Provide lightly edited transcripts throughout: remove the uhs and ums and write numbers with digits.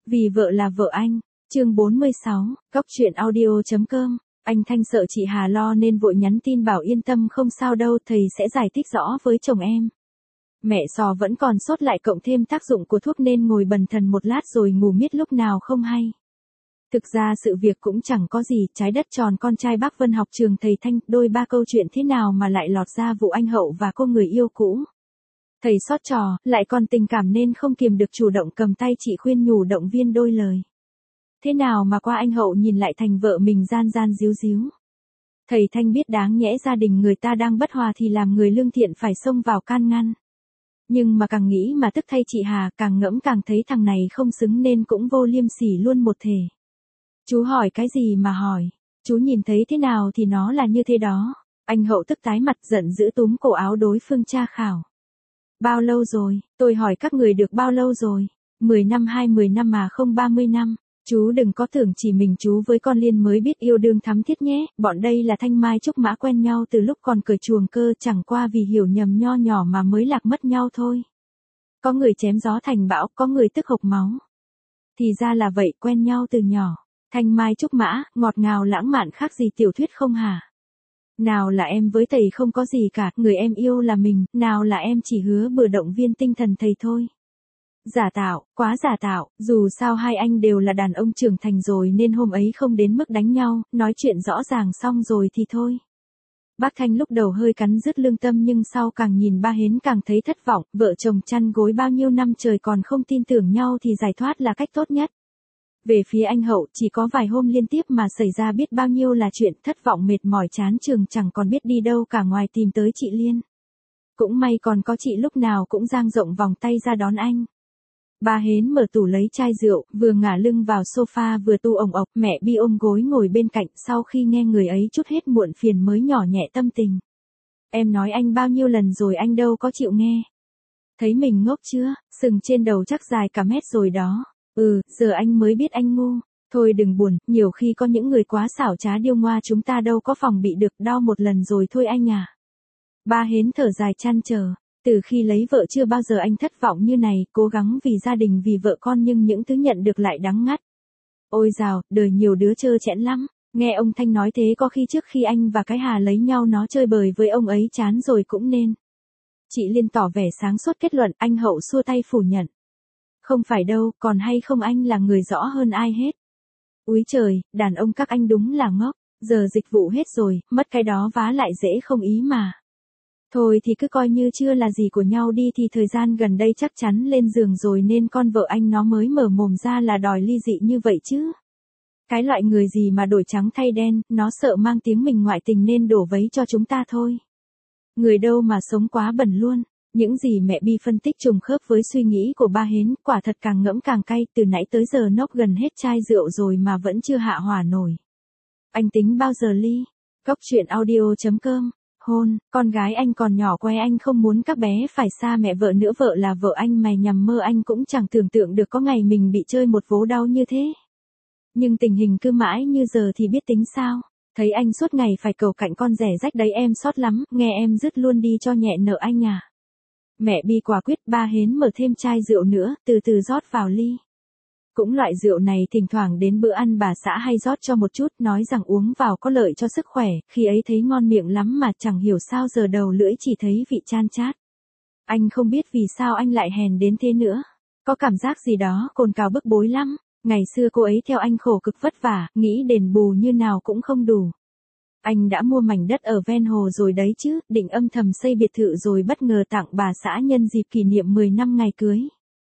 Vì vợ là vợ anh. Chương 46, Cóc truyện audio.com. Anh Thanh sợ chị Hà lo nên vội nhắn tin bảo yên tâm không sao đâu, thầy sẽ giải thích rõ với chồng em. Mẹ Sò vẫn còn sốt lại cộng thêm tác dụng của thuốc nên ngồi bần thần một lát rồi ngủ miết lúc nào không hay. Thực ra sự việc cũng chẳng có gì, trái đất tròn con trai bác Vân học trường thầy Thanh, đôi ba câu chuyện thế nào mà lại lọt ra vụ anh Hậu và cô người yêu cũ. Thầy sót trò, lại còn tình cảm nên không kiềm được chủ động cầm tay chị khuyên nhủ động viên đôi lời. Thế nào mà qua anh Hậu nhìn lại thành vợ mình gian gian díu díu. Thầy Thanh biết đáng nhẽ gia đình người ta đang bất hòa thì làm người lương thiện phải xông vào can ngăn. Nhưng mà càng nghĩ mà tức thay chị Hà, càng ngẫm càng thấy thằng này không xứng nên cũng vô liêm sỉ luôn một thể. Chú hỏi cái gì mà hỏi, chú nhìn thấy thế nào thì nó là như thế đó. Anh Hậu tức tái mặt giận giữ túm cổ áo đối phương tra khảo. Bao lâu rồi, tôi hỏi các người được bao lâu rồi? 10 năm hay 10 năm mà không 30 năm. Chú đừng có tưởng chỉ mình chú với con Liên mới biết yêu đương thắm thiết nhé, bọn đây là Thanh Mai Trúc Mã quen nhau từ lúc còn cởi chuồng cơ, chẳng qua vì hiểu nhầm nho nhỏ mà mới lạc mất nhau thôi. Có người chém gió thành bão, có người tức hộc máu. Thì ra là vậy, quen nhau từ nhỏ. Thanh Mai Trúc Mã, ngọt ngào lãng mạn khác gì tiểu thuyết không hả? Nào là em với thầy không có gì cả, người em yêu là mình, nào là em chỉ hứa bừa động viên tinh thần thầy thôi. Giả tạo, quá giả tạo, dù sao hai anh đều là đàn ông trưởng thành rồi nên hôm ấy không đến mức đánh nhau, nói chuyện rõ ràng xong rồi thì thôi. Bác Thanh lúc đầu hơi cắn rứt lương tâm nhưng sau càng nhìn ba Hến càng thấy thất vọng, vợ chồng chăn gối bao nhiêu năm trời còn không tin tưởng nhau thì giải thoát là cách tốt nhất. Về phía anh Hậu, chỉ có vài hôm liên tiếp mà xảy ra biết bao nhiêu là chuyện, thất vọng mệt mỏi chán trường chẳng còn biết đi đâu cả ngoài tìm tới chị Liên. Cũng may còn có chị lúc nào cũng dang rộng vòng tay ra đón anh. Ba Hến mở tủ lấy chai rượu, vừa ngả lưng vào sofa vừa tu ồng ộc, mẹ Bi ôm gối ngồi bên cạnh, sau khi nghe người ấy trút hết muộn phiền mới nhỏ nhẹ tâm tình. Em nói anh bao nhiêu lần rồi anh đâu có chịu nghe. Thấy mình ngốc chưa, sừng trên đầu chắc dài cả mét rồi đó. Giờ anh mới biết anh ngu. Thôi đừng buồn, nhiều khi có những người quá xảo trá điêu ngoa chúng ta đâu có phòng bị được, đau một lần rồi thôi anh à. Ba Hến thở dài trăn trở. Từ khi lấy vợ chưa bao giờ anh thất vọng như này, cố gắng vì gia đình vì vợ con nhưng những thứ nhận được lại đắng ngắt. Ôi dào, đời nhiều đứa trơ trẽn lắm. Nghe ông Thanh nói thế có khi trước khi anh và cái Hà lấy nhau nó chơi bời với ông ấy chán rồi cũng nên. Chị Liên tỏ vẻ sáng suốt kết luận, anh Hậu xua tay phủ nhận. Không phải đâu, còn hay không anh là người rõ hơn ai hết. Úi trời, đàn ông các anh đúng là ngốc, giờ dịch vụ hết rồi, mất cái đó vá lại dễ không ý mà. Thôi thì cứ coi như chưa là gì của nhau đi thì thời gian gần đây chắc chắn lên giường rồi nên con vợ anh nó mới mở mồm ra là đòi ly dị như vậy chứ. Cái loại người gì mà đổi trắng thay đen, nó sợ mang tiếng mình ngoại tình nên đổ vấy cho chúng ta thôi. Người đâu mà sống quá bẩn luôn. Những gì mẹ Bi phân tích trùng khớp với suy nghĩ của ba Hến, quả thật càng ngẫm càng cay, từ nãy tới giờ nốc gần hết chai rượu rồi mà vẫn chưa hạ hỏa nổi. Anh tính bao giờ ly? Cóc truyện audio.com. Hôn, con gái anh còn nhỏ que anh không muốn các bé phải xa mẹ vợ nữa, vợ là vợ anh mày nhằm mơ anh cũng chẳng tưởng tượng được có ngày mình bị chơi một vố đau như thế. Nhưng tình hình cứ mãi như giờ thì biết tính sao, thấy anh suốt ngày phải cầu cạnh con rẻ rách đấy em xót lắm, nghe em dứt luôn đi cho nhẹ nợ anh à. Mẹ Bi quả quyết. Ba Hến mở thêm chai rượu nữa, từ từ rót vào ly. Cũng loại rượu này thỉnh thoảng đến bữa ăn bà xã hay rót cho một chút, nói rằng uống vào có lợi cho sức khỏe, khi ấy thấy ngon miệng lắm mà chẳng hiểu sao giờ đầu lưỡi chỉ thấy vị chan chát. Anh không biết vì sao anh lại hèn đến thế nữa. Có cảm giác gì đó cồn cào bức bối lắm. Ngày xưa cô ấy theo anh khổ cực vất vả, nghĩ đền bù như nào cũng không đủ. Anh đã mua mảnh đất ở ven hồ rồi đấy chứ, định âm thầm xây biệt thự rồi bất ngờ tặng bà xã nhân dịp kỷ niệm 10 năm ngày cưới.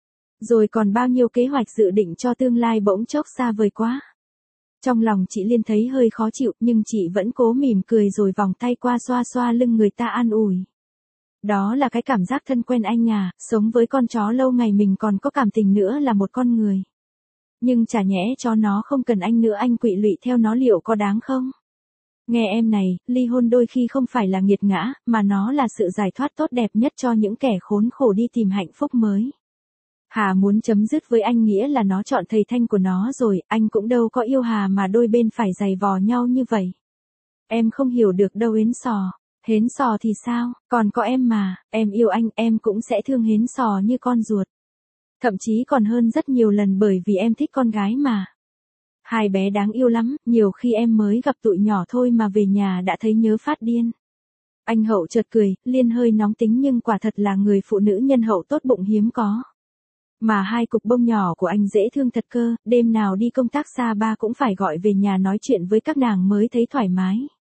Rồi còn bao nhiêu kế hoạch dự định cho tương lai bỗng chốc xa vời quá. Trong lòng chị Liên thấy hơi khó chịu nhưng chị vẫn cố mỉm cười rồi vòng tay qua xoa xoa lưng người ta an ủi. Đó là cái cảm giác thân quen anh à, sống với con chó lâu ngày mình còn có cảm tình nữa là một con người. Nhưng chả nhẽ cho nó không cần anh nữa anh quỵ lụy theo nó liệu có đáng không? Nghe em này, ly hôn đôi khi không phải là nghiệt ngã, mà nó là sự giải thoát tốt đẹp nhất cho những kẻ khốn khổ đi tìm hạnh phúc mới. Hà muốn chấm dứt với anh nghĩa là nó chọn thầy Thanh của nó rồi, anh cũng đâu có yêu Hà mà đôi bên phải giày vò nhau như vậy. Em không hiểu được đâu Hến Sò. Hến Sò thì sao, còn có em mà, em yêu anh, em cũng sẽ thương Hến Sò như con ruột. Thậm chí còn hơn rất nhiều lần bởi vì em thích con gái mà. Hai bé đáng yêu lắm, nhiều khi em mới gặp tụi nhỏ thôi mà về nhà đã thấy nhớ phát điên. Anh Hậu chợt cười, Liên hơi nóng tính nhưng quả thật là người phụ nữ nhân hậu tốt bụng hiếm có. Mà hai cục bông nhỏ của anh dễ thương thật cơ, đêm nào đi công tác xa ba cũng phải gọi về nhà nói chuyện với các nàng mới thấy thoải mái.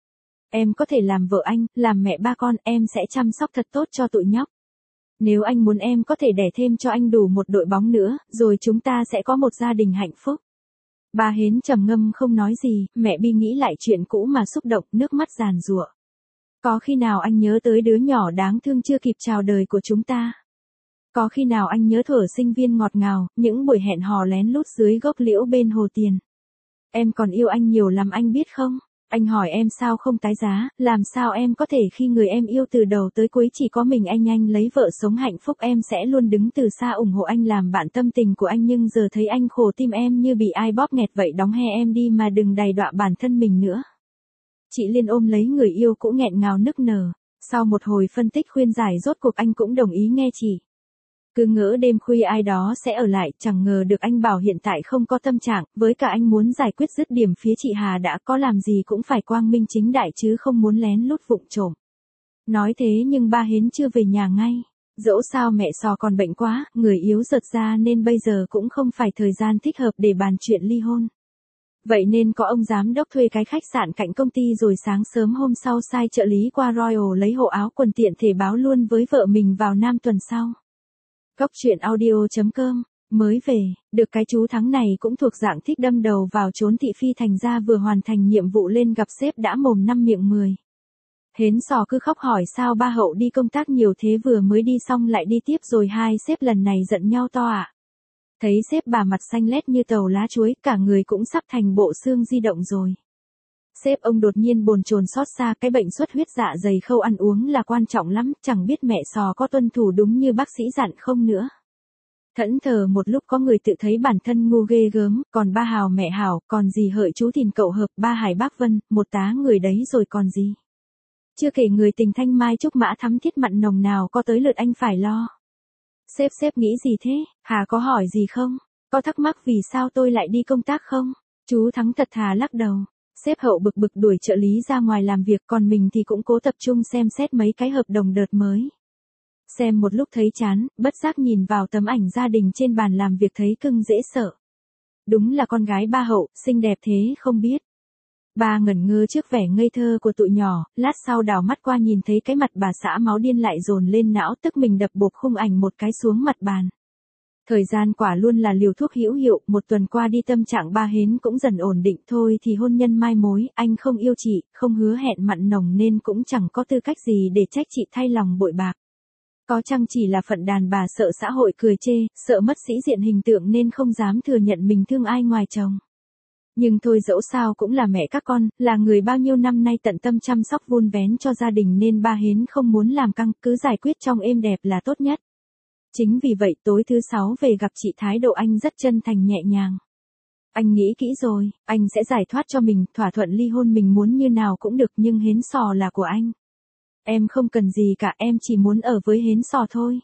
Em có thể làm vợ anh, làm mẹ ba con, em sẽ chăm sóc thật tốt cho tụi nhóc. Nếu anh muốn em có thể đẻ thêm cho anh đủ một đội bóng nữa, rồi chúng ta sẽ có một gia đình hạnh phúc. Bà Hến trầm ngâm không nói gì, mẹ Bi nghĩ lại chuyện cũ mà xúc động, nước mắt giàn giụa. Có khi nào anh nhớ tới đứa nhỏ đáng thương chưa kịp chào đời của chúng ta? Có khi nào anh nhớ thuở sinh viên ngọt ngào, những buổi hẹn hò lén lút dưới gốc liễu bên hồ Tiền? Em còn yêu anh nhiều lắm anh biết không? Anh hỏi em sao không tái giá, làm sao em có thể khi người em yêu từ đầu tới cuối chỉ có mình anh lấy vợ sống hạnh phúc em sẽ luôn đứng từ xa ủng hộ anh làm bạn tâm tình của anh nhưng giờ thấy anh khổ tim em như bị ai bóp nghẹt vậy đóng he em đi mà đừng đày đọa bản thân mình nữa. Chị Liên ôm lấy người yêu cũng nghẹn ngào nức nở, sau một hồi phân tích khuyên giải rốt cuộc anh cũng đồng ý nghe chị. Cứ ngỡ đêm khuya ai đó sẽ ở lại, chẳng ngờ được anh bảo hiện tại không có tâm trạng, với cả anh muốn giải quyết dứt điểm phía chị Hà đã có làm gì cũng phải quang minh chính đại chứ không muốn lén lút vụng trộm. Nói thế nhưng ba Hến chưa về nhà ngay, dẫu sao mẹ Sò còn bệnh quá, người yếu giật ra nên bây giờ cũng không phải thời gian thích hợp để bàn chuyện ly hôn. Vậy nên có ông giám đốc thuê cái khách sạn cạnh công ty rồi sáng sớm hôm sau sai trợ lý qua Royal lấy hộ áo quần tiện thể báo luôn với vợ mình vào Nam tuần sau. Góc truyện audio.com, mới về, được cái chú Thắng này cũng thuộc dạng thích đâm đầu vào trốn thị phi thành ra vừa hoàn thành nhiệm vụ lên gặp sếp đã mồm năm miệng 10. Hến Sò cứ khóc hỏi sao ba Hậu đi công tác nhiều thế vừa mới đi xong lại đi tiếp rồi hai sếp lần này giận nhau to à. Thấy sếp bà mặt xanh lét như tàu lá chuối cả người cũng sắp thành bộ xương di động rồi. Sếp ông đột nhiên bồn chồn xót xa cái bệnh xuất huyết dạ dày khâu ăn uống là quan trọng lắm, chẳng biết mẹ Sò có tuân thủ đúng như bác sĩ dặn không nữa. Thẫn thờ một lúc có người tự thấy bản thân ngu ghê gớm, còn ba Hào mẹ Hảo, còn gì hợi chú Thìn cậu Hợp, ba Hải bác Vân, một tá người đấy rồi còn gì. Chưa kể người tình Thanh Mai Trúc Mã thắm thiết mặn nồng nào có tới lượt anh phải lo. Sếp nghĩ gì thế, Hà có hỏi gì không? Có thắc mắc vì sao tôi lại đi công tác không? Chú Thắng thật thà lắc đầu. Sếp Hậu bực bực đuổi trợ lý ra ngoài làm việc còn mình thì cũng cố tập trung xem xét mấy cái hợp đồng đợt mới. Xem một lúc thấy chán, bất giác nhìn vào tấm ảnh gia đình trên bàn làm việc thấy cưng dễ sợ. Đúng là con gái ba Hậu, xinh đẹp thế không biết. Ba ngẩn ngơ trước vẻ ngây thơ của tụi nhỏ, lát sau đảo mắt qua nhìn thấy cái mặt bà xã máu điên lại dồn lên não tức mình đập bộp khung ảnh một cái xuống mặt bàn. Thời gian quả luôn là liều thuốc hữu hiệu, một tuần qua đi tâm trạng ba Hến cũng dần ổn định thôi thì hôn nhân mai mối, anh không yêu chị, không hứa hẹn mặn nồng nên cũng chẳng có tư cách gì để trách chị thay lòng bội bạc. Có chăng chỉ là phận đàn bà sợ xã hội cười chê, sợ mất sĩ diện hình tượng nên không dám thừa nhận mình thương ai ngoài chồng. Nhưng thôi dẫu sao cũng là mẹ các con, là người bao nhiêu năm nay tận tâm chăm sóc vun vén cho gia đình nên ba Hến không muốn làm căng, cứ giải quyết trong êm đẹp là tốt nhất. Chính vì vậy tối thứ 6 về gặp chị thái độ anh rất chân thành nhẹ nhàng. Anh nghĩ kỹ rồi, anh sẽ giải thoát cho mình, thỏa thuận ly hôn mình muốn như nào cũng được nhưng Hến Sò là của anh. Em không cần gì cả, em chỉ muốn ở với Hến Sò thôi.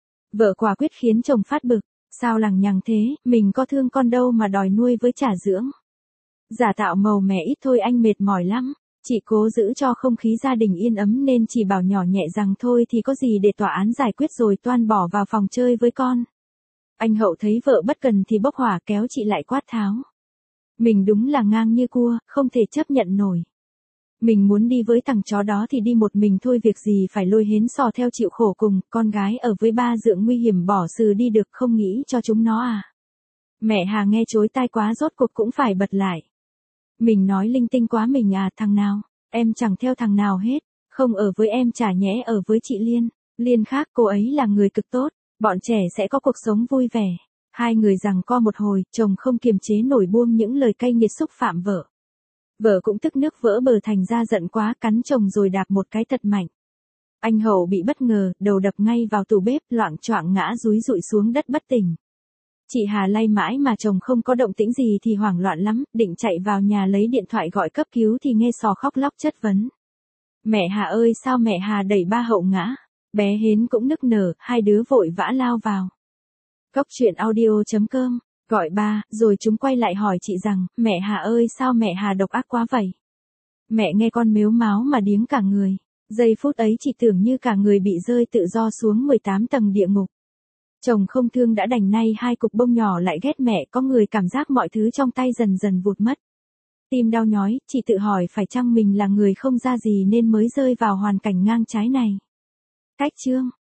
Vợ quả quyết khiến chồng phát bực, sao lằng nhằng thế, mình có thương con đâu mà đòi nuôi với trả dưỡng. Giả tạo màu mè ít thôi anh mệt mỏi lắm. Chị cố giữ cho không khí gia đình yên ấm nên chỉ bảo nhỏ nhẹ rằng thôi thì có gì để tòa án giải quyết rồi toan bỏ vào phòng chơi với con. Anh Hậu thấy vợ bất cần thì bốc hỏa kéo chị lại quát tháo. Mình đúng là ngang như cua, không thể chấp nhận nổi. Mình muốn đi với thằng chó đó thì đi một mình thôi việc gì phải lôi Hến Sò theo chịu khổ cùng, con gái ở với ba dượng nguy hiểm bỏ xừ đi được không nghĩ cho chúng nó à. Mẹ Hà nghe chối tai quá rốt cuộc cũng phải bật lại. Mình nói linh tinh quá mình à thằng nào, em chẳng theo thằng nào hết, không ở với em chả nhẽ ở với chị Liên. Liên khác cô ấy là người cực tốt, bọn trẻ sẽ có cuộc sống vui vẻ. Hai người giằng co một hồi, chồng không kiềm chế nổi buông những lời cay nghiệt xúc phạm vợ. Vợ cũng tức nước vỡ bờ thành ra giận quá cắn chồng rồi đạp một cái thật mạnh. Anh Hậu bị bất ngờ, đầu đập ngay vào tủ bếp loạng choạng ngã dúi dụi xuống đất bất tỉnh. Chị Hà lay mãi mà chồng không có động tĩnh gì thì hoảng loạn lắm, định chạy vào nhà lấy điện thoại gọi cấp cứu thì nghe Sò khóc lóc chất vấn. Mẹ Hà ơi sao mẹ Hà đẩy ba Hậu ngã, bé Hến cũng nức nở, hai đứa vội vã lao vào. Cóc truyện audio.com, gọi ba, rồi chúng quay lại hỏi chị rằng, mẹ Hà ơi sao mẹ Hà độc ác quá vậy? Mẹ nghe con mếu máo mà điếng cả người. Giây phút ấy chị tưởng như cả người bị rơi tự do xuống 18 tầng địa ngục. Chồng không thương đã đành nay hai cục bông nhỏ lại ghét mẹ, có người cảm giác mọi thứ trong tay dần dần vụt mất. Tim đau nhói, chị tự hỏi phải chăng mình là người không ra gì nên mới rơi vào hoàn cảnh ngang trái này. Cách chương